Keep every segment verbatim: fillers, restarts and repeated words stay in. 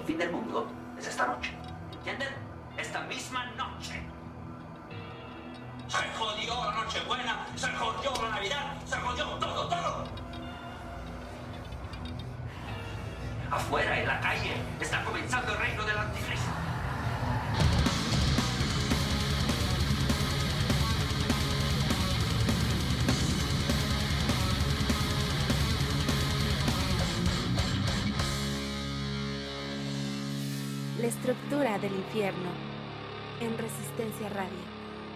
El fin del mundo es esta noche. ¿Entienden? Esta misma noche. Se jodió la Nochebuena, se jodió la Navidad, se jodió todo, todo. Afuera, en la calle, está comenzando el reino del anticristo. La estructura del infierno en Resistencia Radio.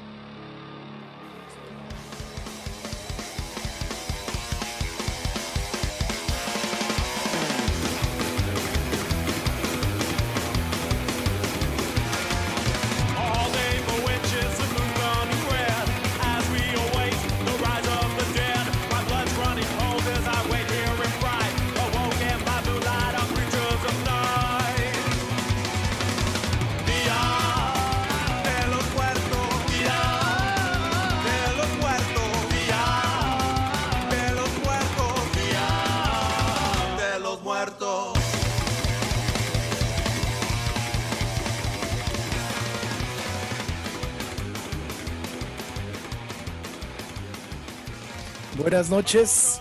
Buenas noches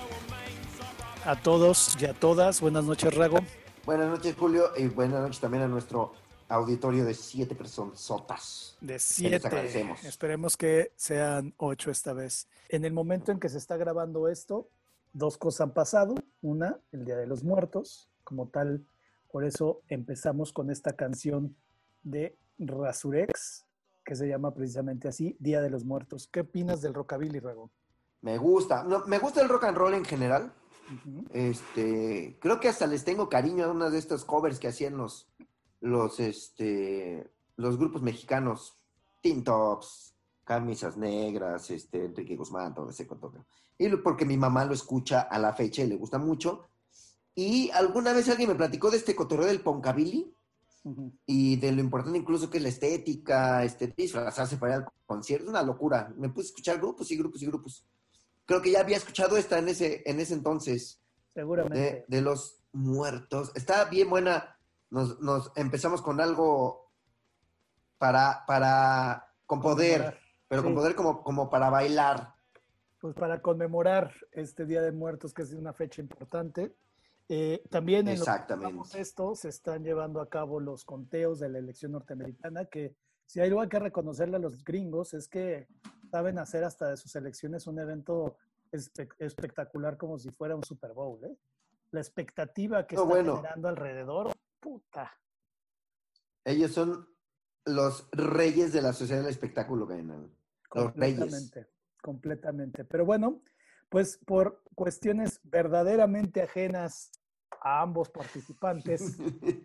a todos y a todas. Buenas noches, Rago. Buenas noches, Julio, y buenas noches también a nuestro auditorio de siete personas. De siete. Esperemos que sean ocho esta vez. En el momento en que se está grabando esto, dos cosas han pasado. Una, el Día de los Muertos, como tal. Por eso empezamos con esta canción de Rasurex, que se llama precisamente así, Día de los Muertos. ¿Qué opinas del rockabilly, Rago? Me gusta, no, me gusta el rock and roll en general. Uh-huh. Este, creo que hasta les tengo cariño a una de estas covers que hacían los, los, este, los grupos mexicanos, Tin Tops, Camisas Negras, este, Enrique Guzmán, todo ese cotorreo. Y porque mi mamá lo escucha a la fecha y le gusta mucho. Y alguna vez alguien me platicó de este cotorreo del punkabilly uh-huh. y de lo importante incluso que es la estética, este, disfrazarse para ir al concierto, es una locura. Me puse a escuchar grupos y grupos y grupos. Creo que ya había escuchado esta en ese, en ese entonces. Seguramente. De, de los muertos. Está bien buena. Nos, nos empezamos con algo para, para, con poder, conmemorar. pero sí. con poder como, como para bailar. Pues para conmemorar este Día de Muertos, que es una fecha importante. Eh, también en Exactamente. Lo que esto se están llevando a cabo los conteos de la elección norteamericana, que si hay algo que reconocerle a los gringos es que saben hacer hasta de sus elecciones un evento espe- espectacular como si fuera un Super Bowl, ¿eh? La expectativa que no, está bueno. generando alrededor, puta. Ellos son los reyes de la sociedad del espectáculo, ganan. Los reyes. Completamente, completamente. Pero bueno, pues por cuestiones verdaderamente ajenas a ambos participantes,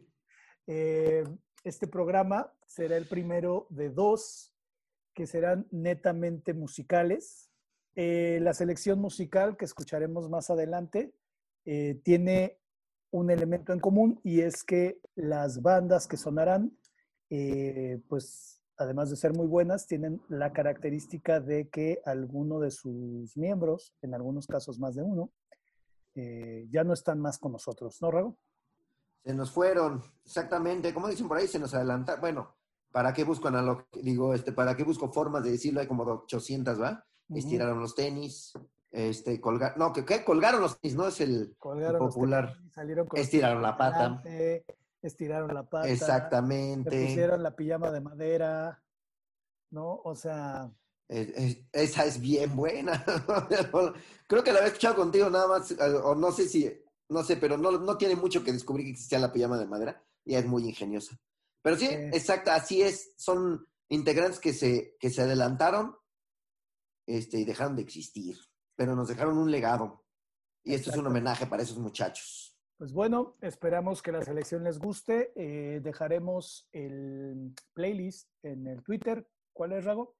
eh, este programa será el primero de dos que serán netamente musicales. Eh, la selección musical que escucharemos más adelante eh, tiene un elemento en común y es que las bandas que sonarán, eh, pues además de ser muy buenas, tienen la característica de que alguno de sus miembros, en algunos casos más de uno, eh, ya no están más con nosotros, ¿no, Rago? Se nos fueron, exactamente, como dicen por ahí, se nos adelantaron. Bueno, ¿para qué busco analog? Digo, este, ¿para qué busco formas de decirlo? Hay como ochocientas, ¿va? Uh-huh. Estiraron los tenis, este, colgar, no, ¿qué? ¿qué? Colgaron los tenis, no es el, el popular. Tenis, salieron con estiraron la pata. Adelante, estiraron la pata. Exactamente. Se pusieron la pijama de madera, ¿no? O sea... Es, es, esa es bien buena. Creo que la había escuchado contigo nada más, o no sé si, no sé, pero no, no tiene mucho que descubrir que existía la pijama de madera y es muy ingeniosa. Pero sí, eh. exacto, así es. Son integrantes que se, que se adelantaron este, y dejaron de existir, pero nos dejaron un legado. Y esto es un homenaje para esos muchachos. Pues bueno, esperamos que la selección les guste. Eh, dejaremos el playlist en el Twitter. ¿Cuál es, Rago?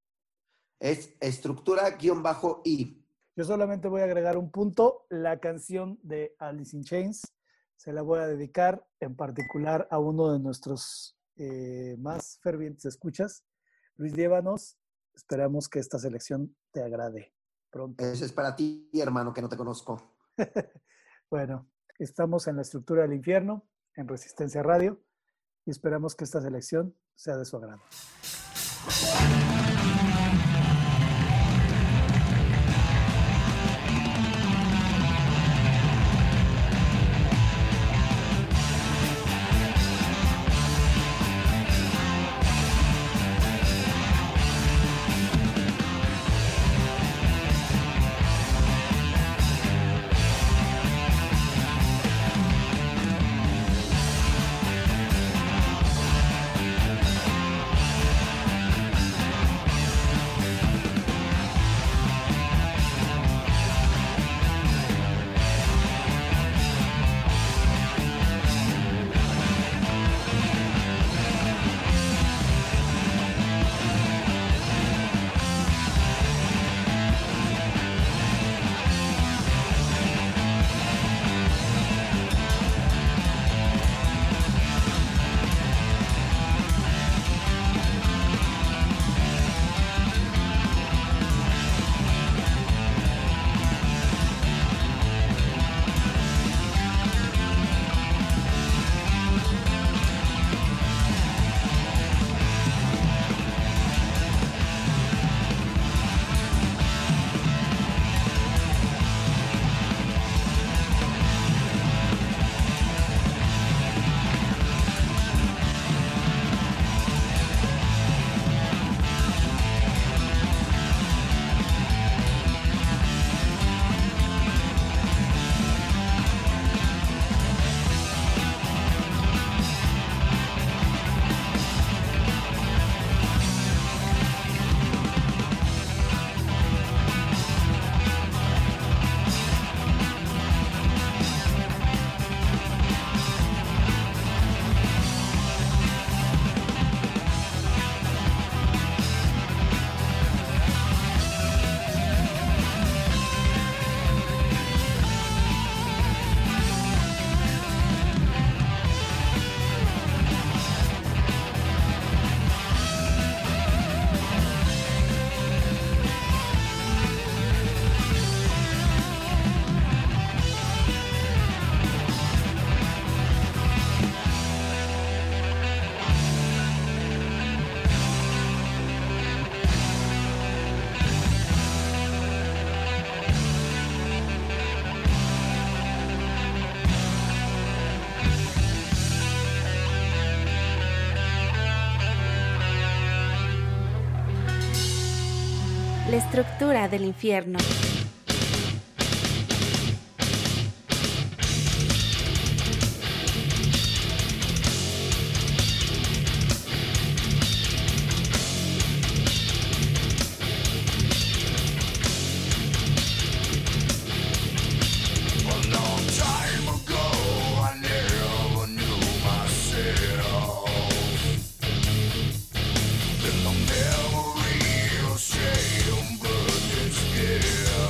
Es estructura-i. Yo solamente voy a agregar un punto. La canción de Alice in Chains se la voy a dedicar en particular a uno de nuestros eh, más fervientes escuchas, Luis Llévanos. Esperamos que esta selección te agrade pronto. Eso es para ti, hermano, que no te conozco. Bueno, estamos en la estructura del infierno en Resistencia Radio y esperamos que esta selección sea de su agrado. La estructura del infierno. Memory of shame, but it's scared.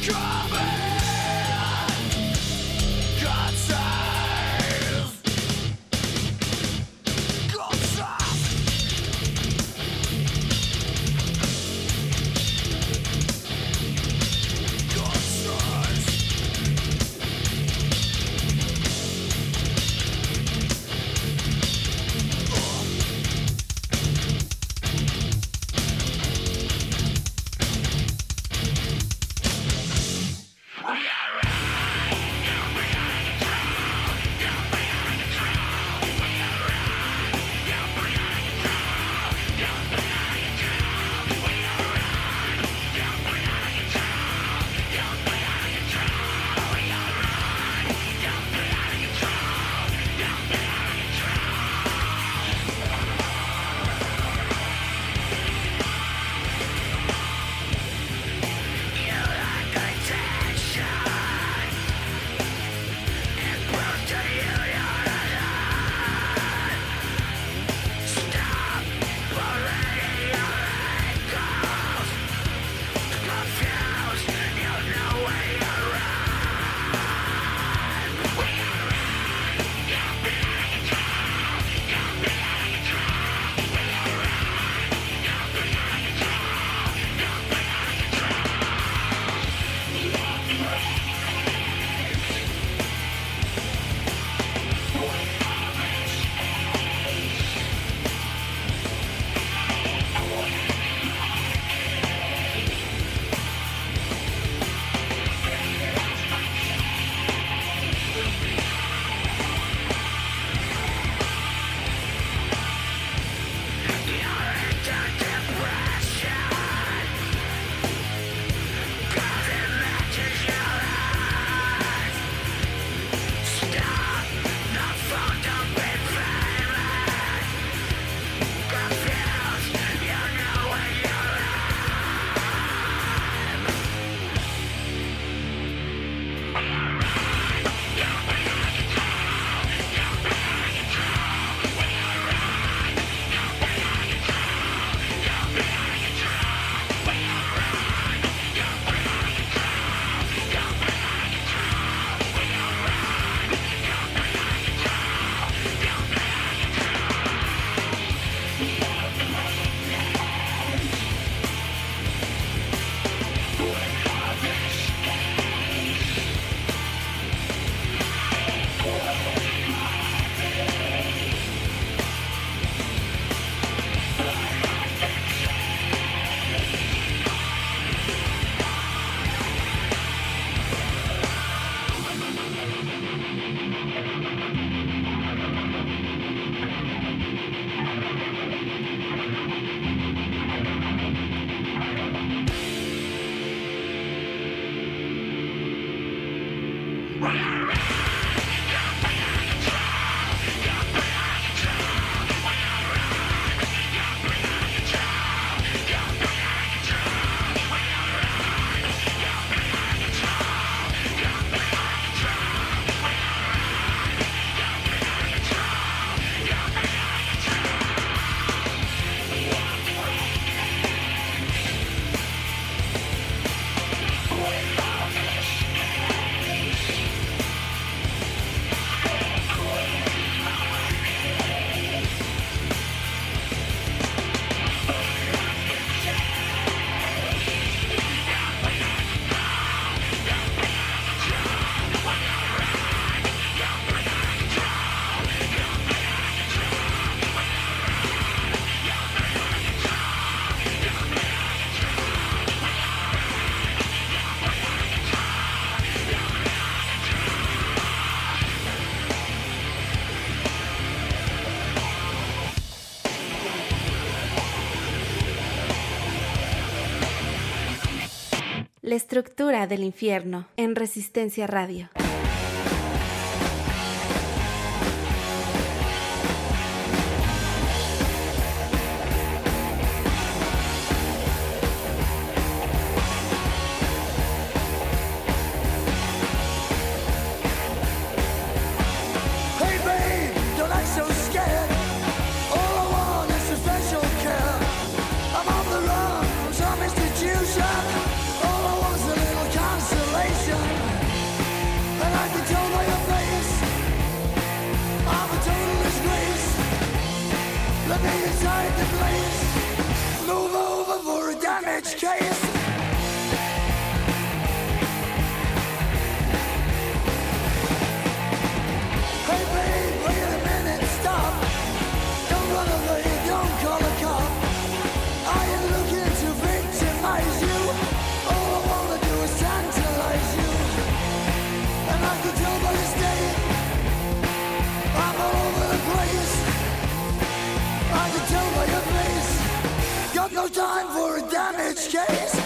La estructura del infierno en Resistencia Radio. All I want's a little concert. inside the place. Move over for a damage case. Hey babe, wait a minute, stop. Don't run away, don't call a cop. I am looking to victimize you. All I wanna do is tantalize you. And I can tell by your state, I'm all over the place. I can tell by your face, got no time for a damage case.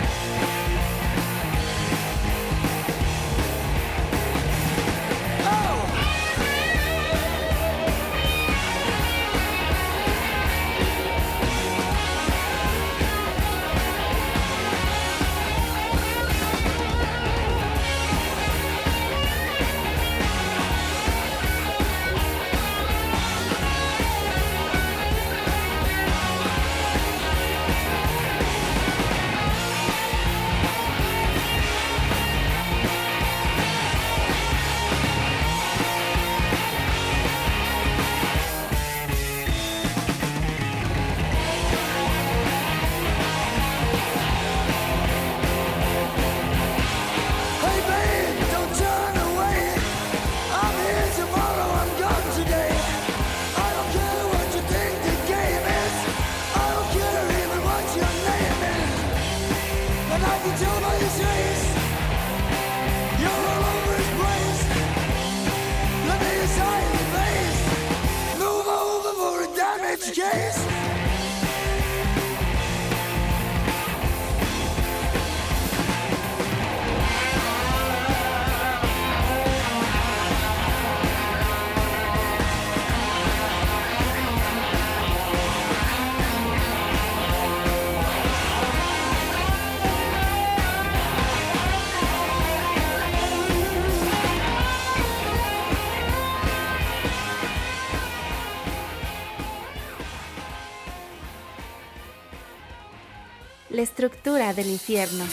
La estructura del infierno.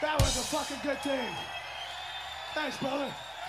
That was a fucking good thing. Thanks, brother.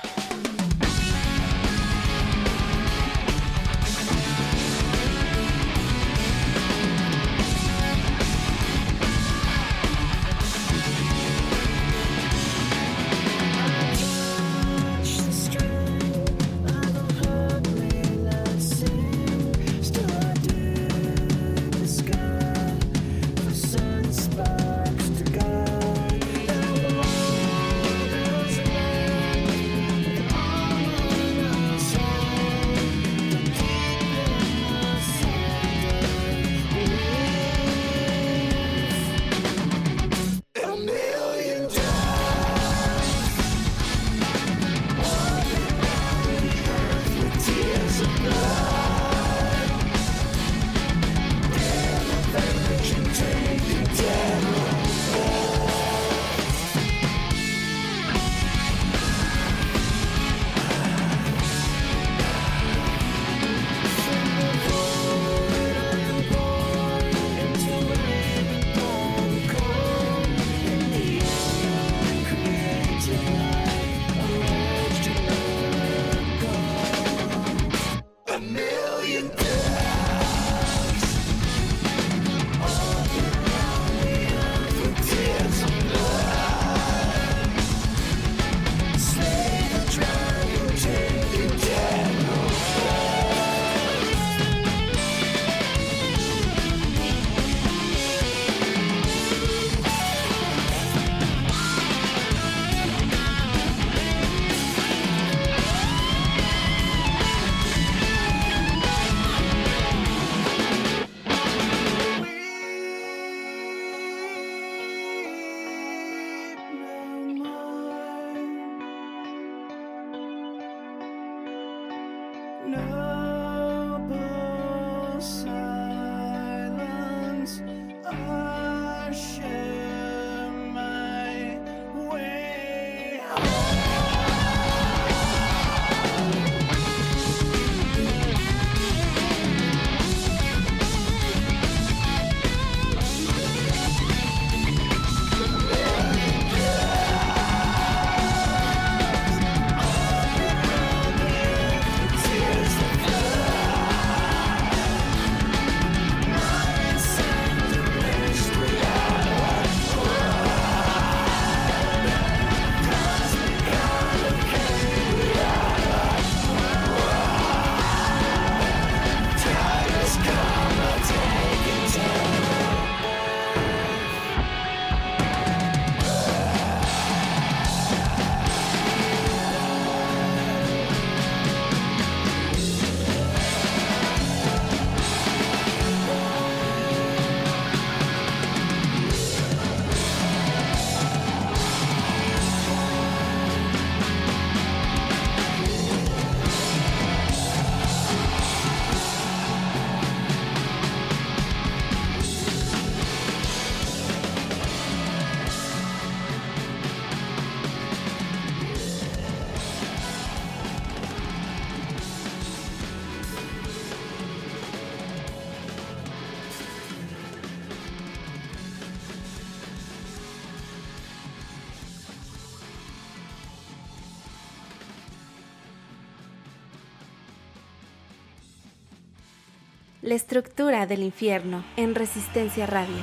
La estructura del infierno en Resistencia Radio.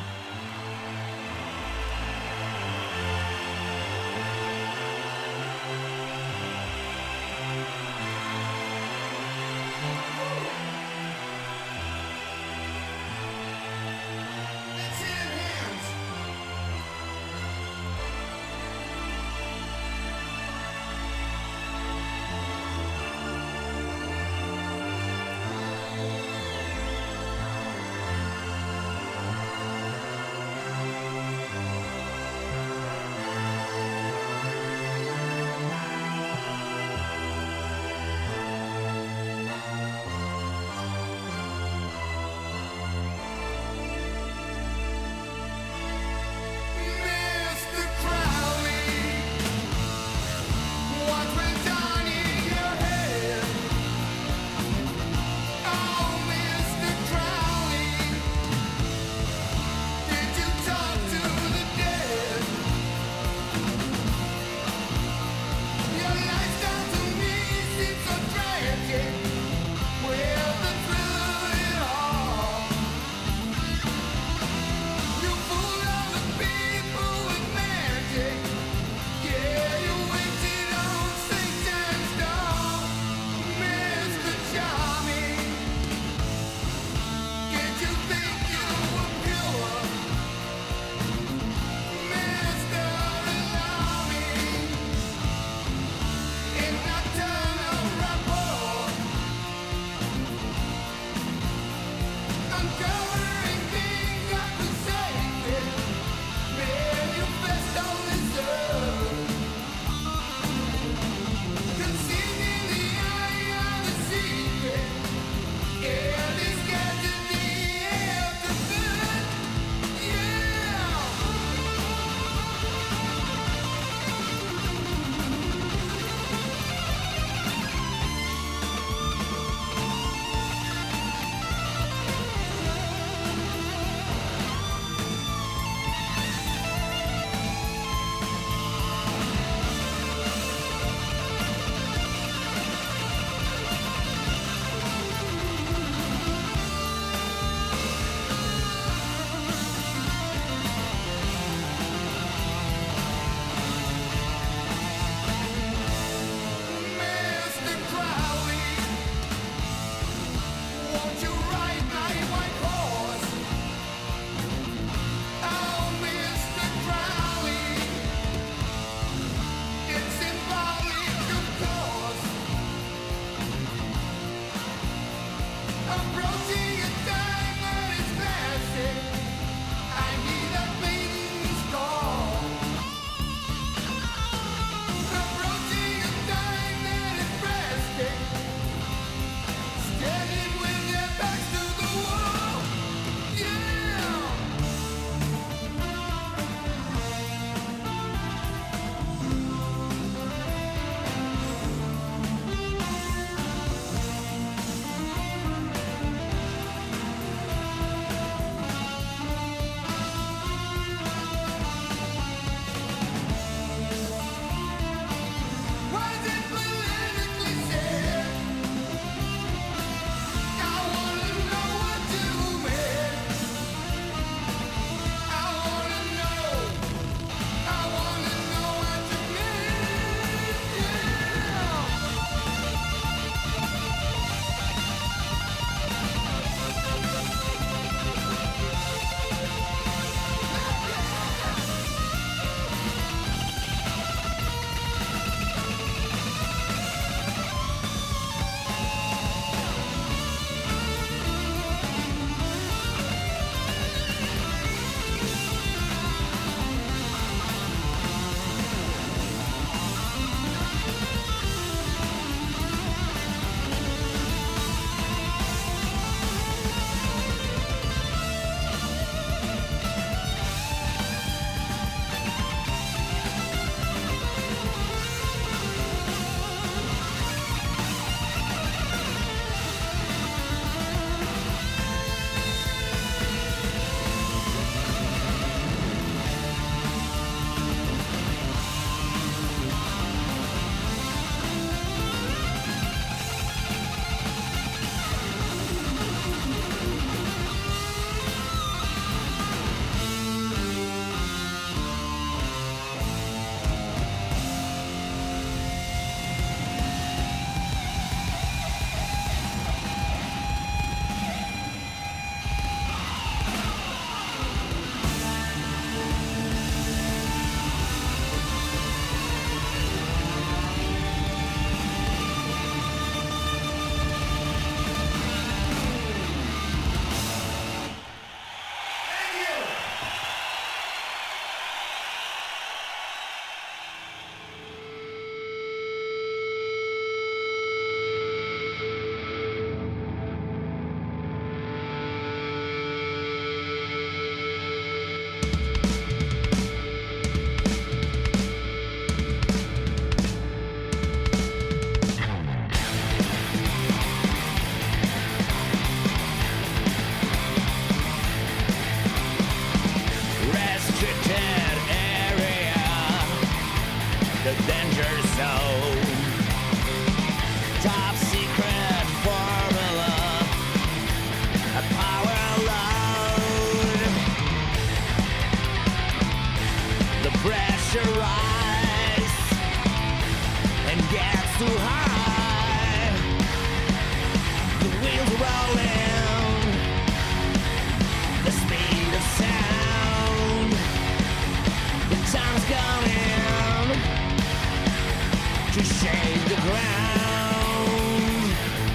pressurize and gets too high. The wheels rolling, the speed of sound. The time's coming to shake the ground.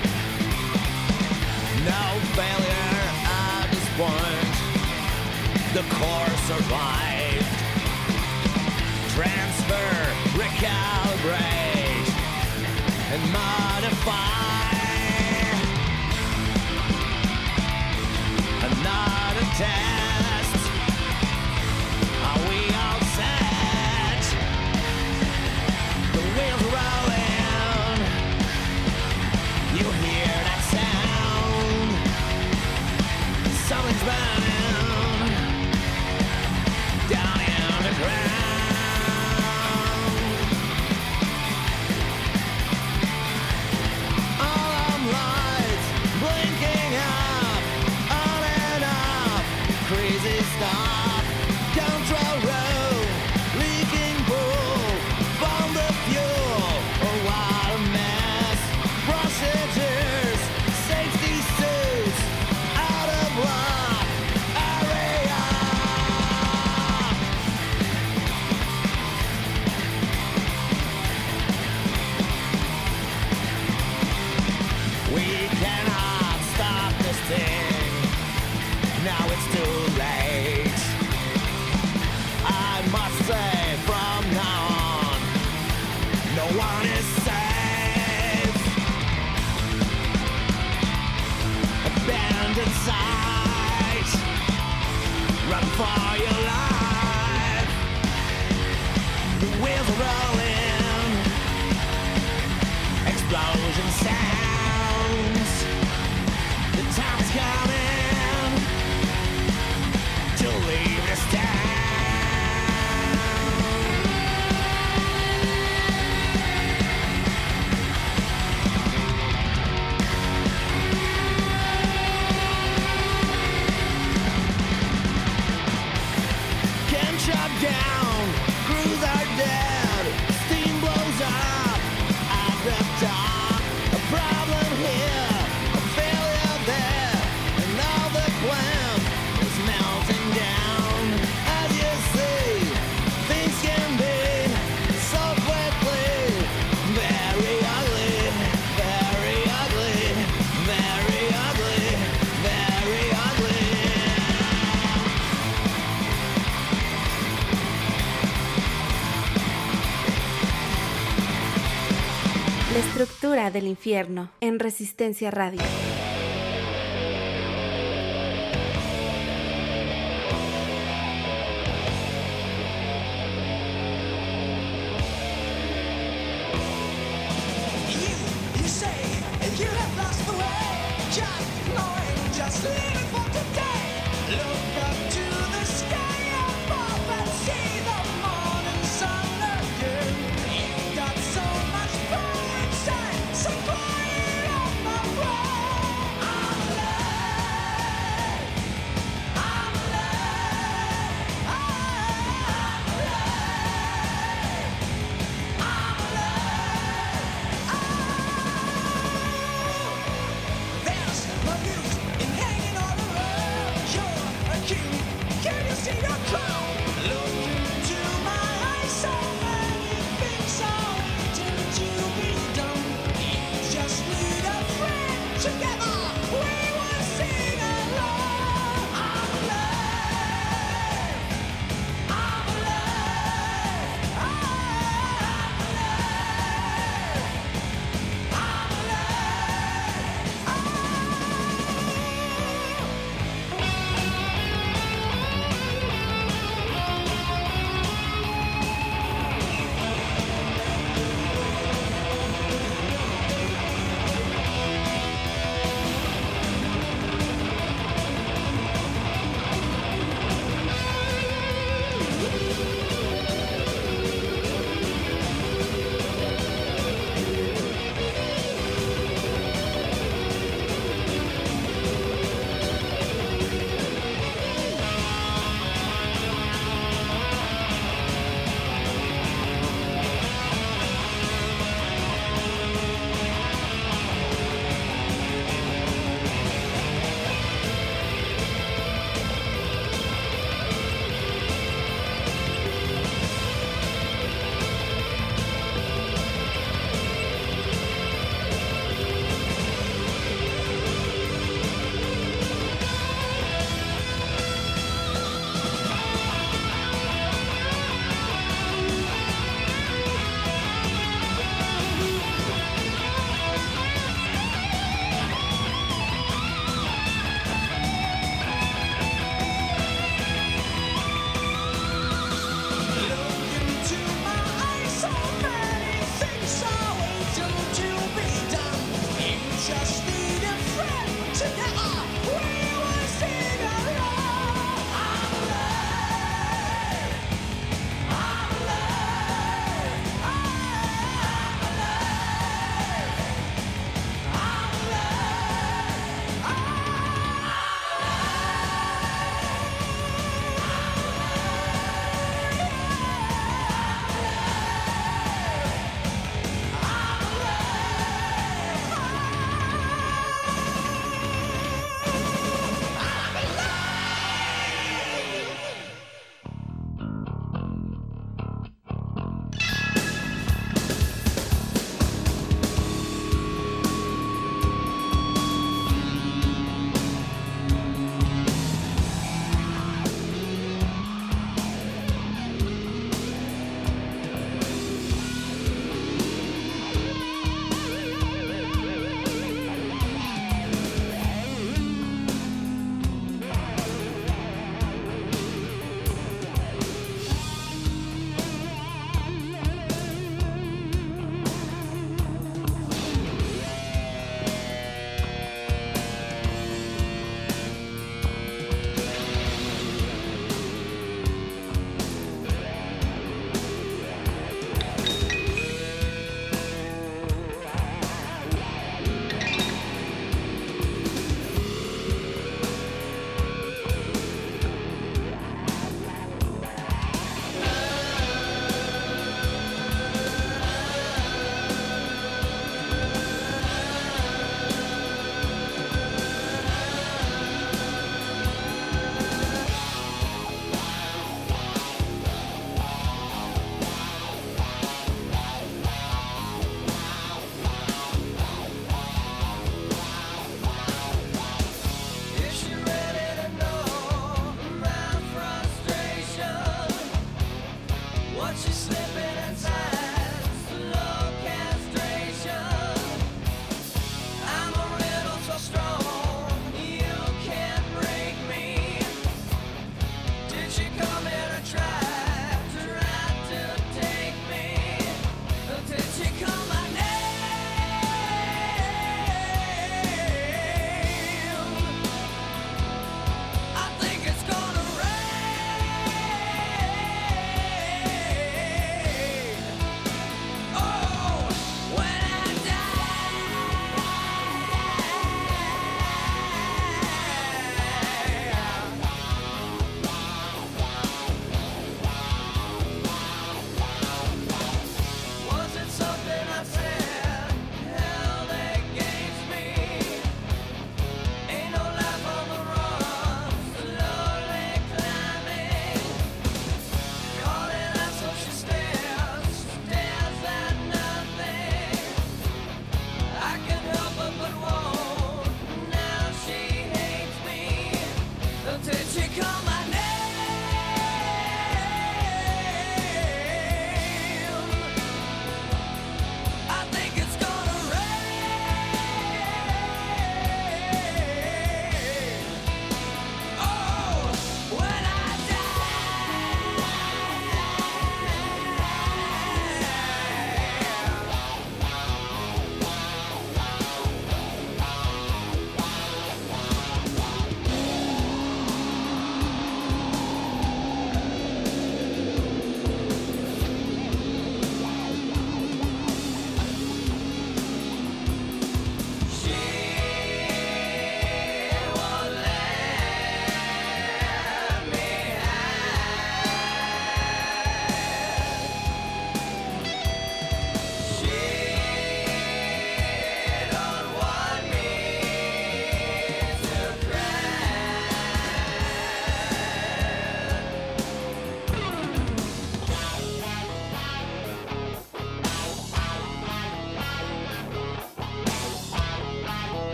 No failure at this point. The core survived. Transfer, recalibrate, and modify. Another test. Are we all set? The wheels rolling. You hear that sound? Something's burning down in the ground. Alarm lights blinking up, on and off, crazy stop, control room, leaking pool, bomb the fuel, oh what a mess, procedures, safety suits, out of luck, area. We cannot stop this thing. Now it's too late. I must say from now on, no one is safe. Abandoned sight. Run for your life. The wheels are rolling. Explosion sounds. The time's coming to leave this town. Can shut down, crews are dead, steam blows up at the top. A problem here, a failure there, and all the plant is melting down. As you see, things can be so quickly very ugly, very ugly, very ugly, very ugly. La estructura del infierno en Resistencia Radio. You, you say you have lost the way. Just knowing, just living for today. Look up to the sky above and see the morning sun again. You've got so much power inside, so quiet on my way.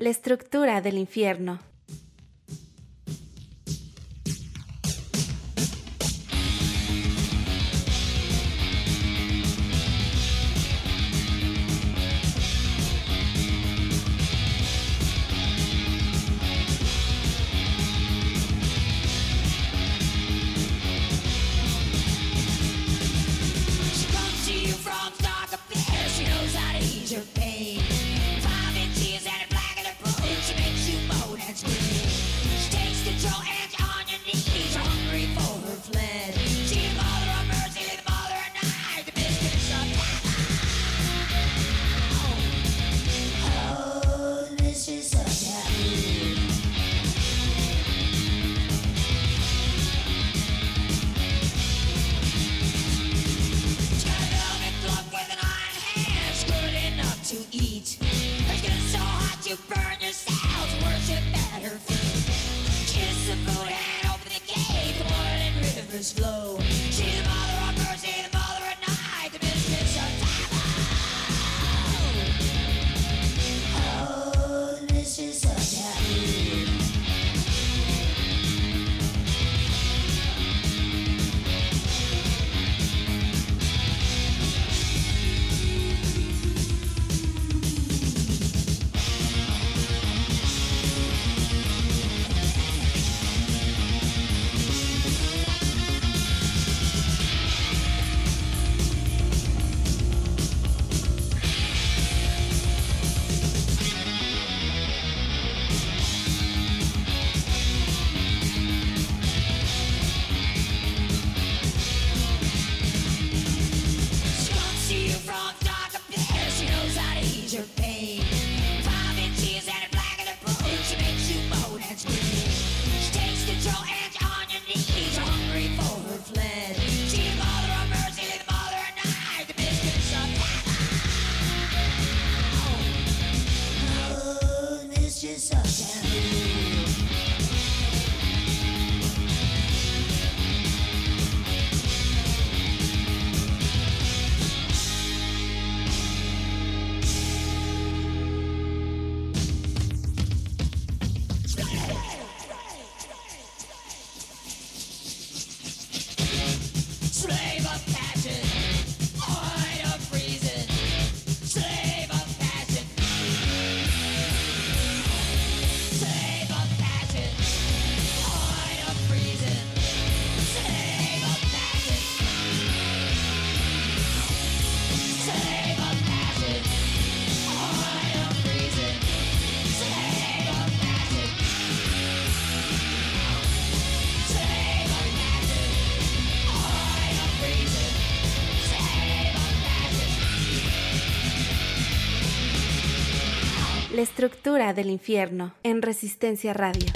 La estructura del infierno. La estructura del infierno en Resistencia Radio.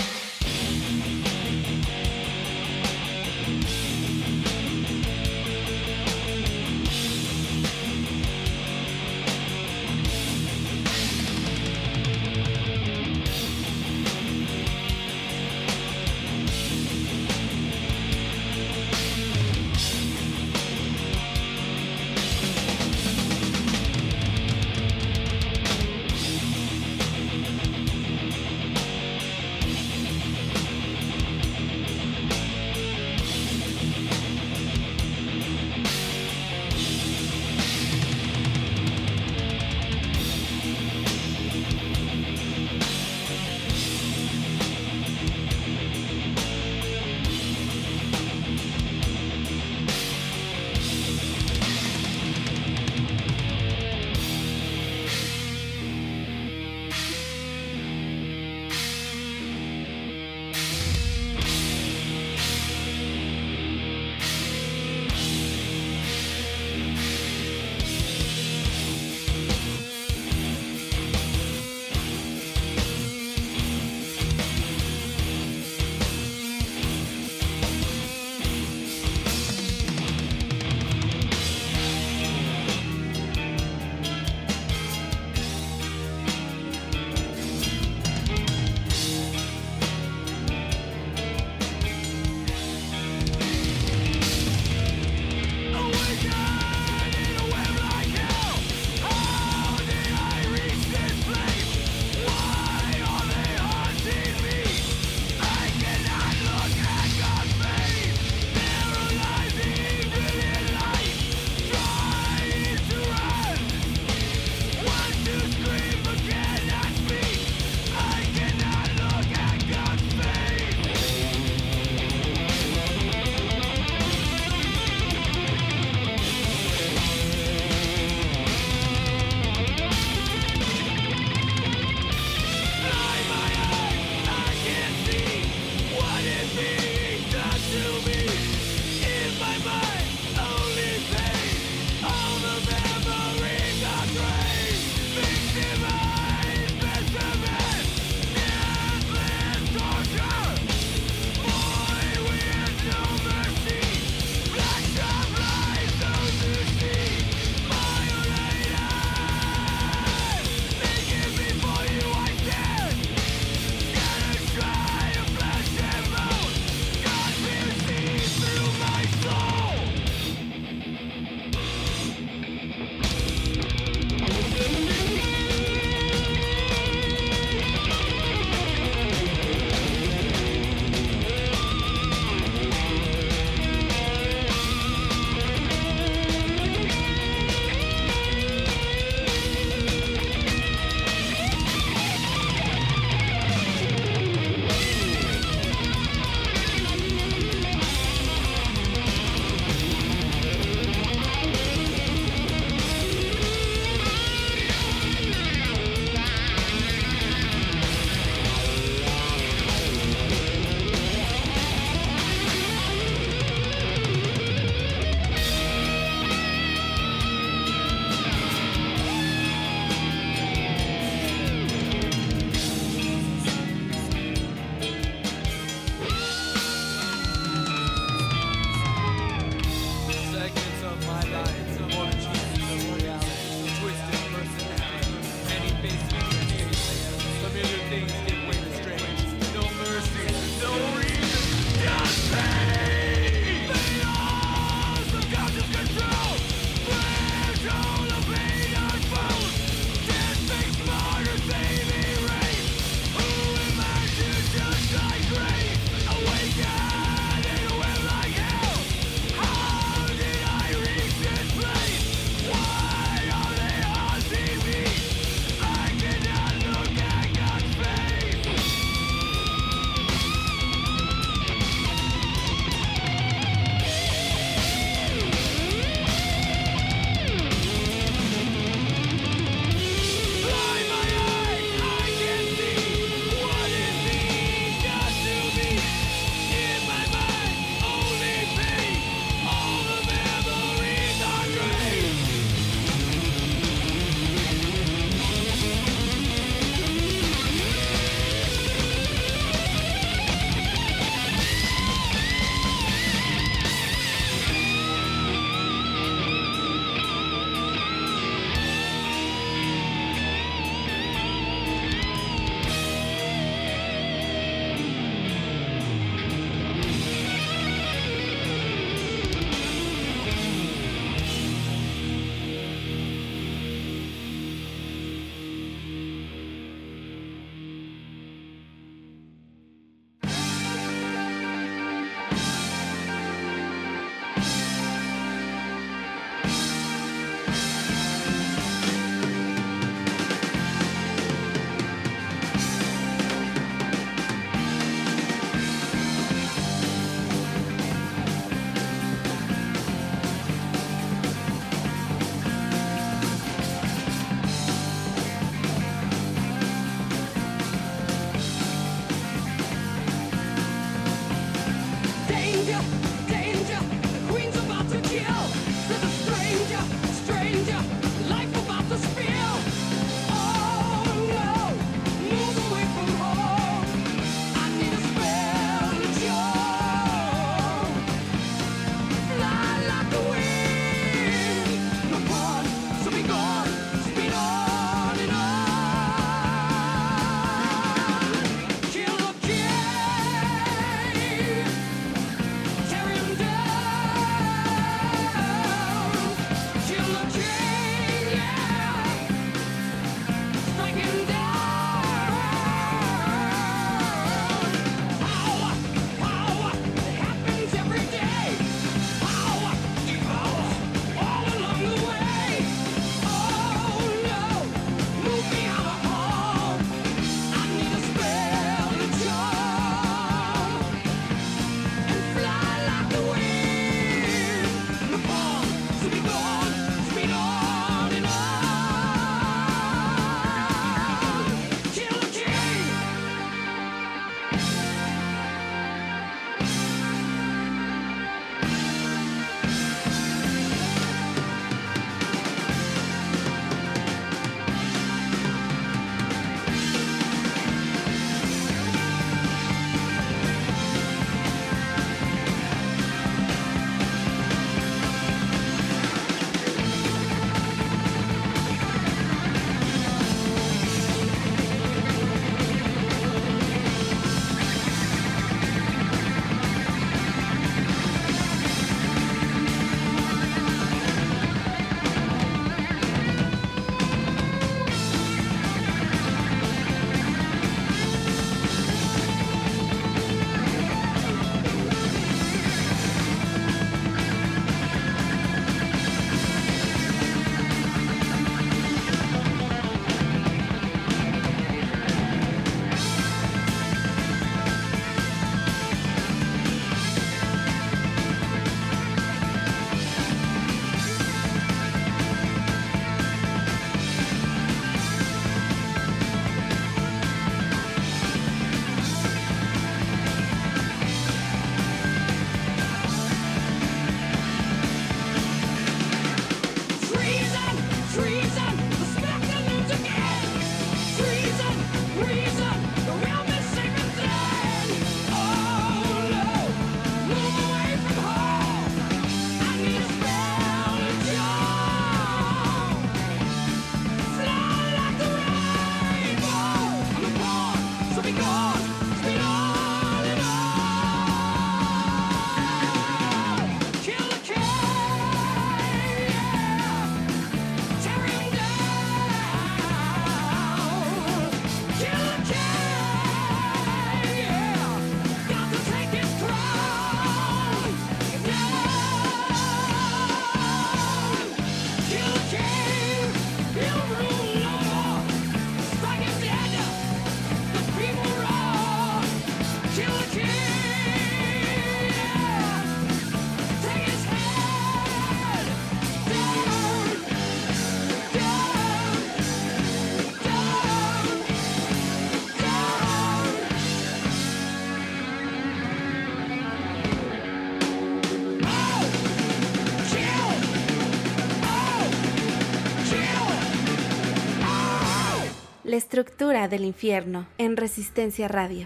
La estructura del infierno en Resistencia Radio.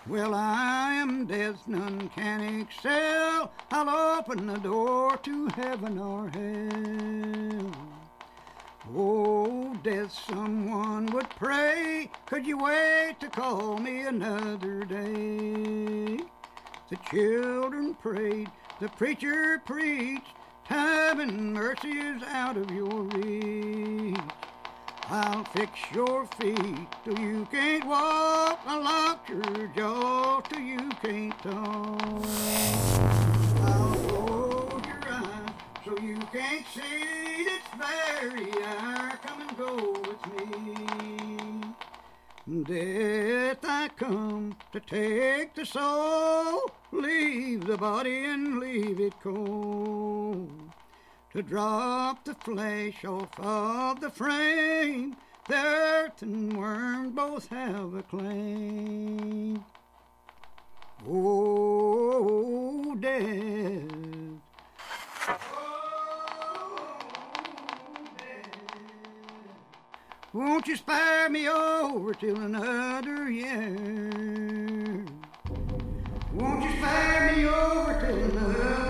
Well, I am death, none can excel. I'll open the door to heaven or hell. Oh, death, someone would pray. Could you wait to call me another day? The children prayed, the preacher preached. Time and mercy is out of your reach. I'll fix your feet till you can't walk. I'll lock your jaw till you can't talk. I'll close your eyes so you can't see this very hour. Come and go with me. Death, I come to take the soul. Leave the body and leave it cold. To drop the flesh off of the frame, the earth and worm both have a claim. Oh, death. Oh, death. Won't you spare me over till another year? Won't you spare me over till another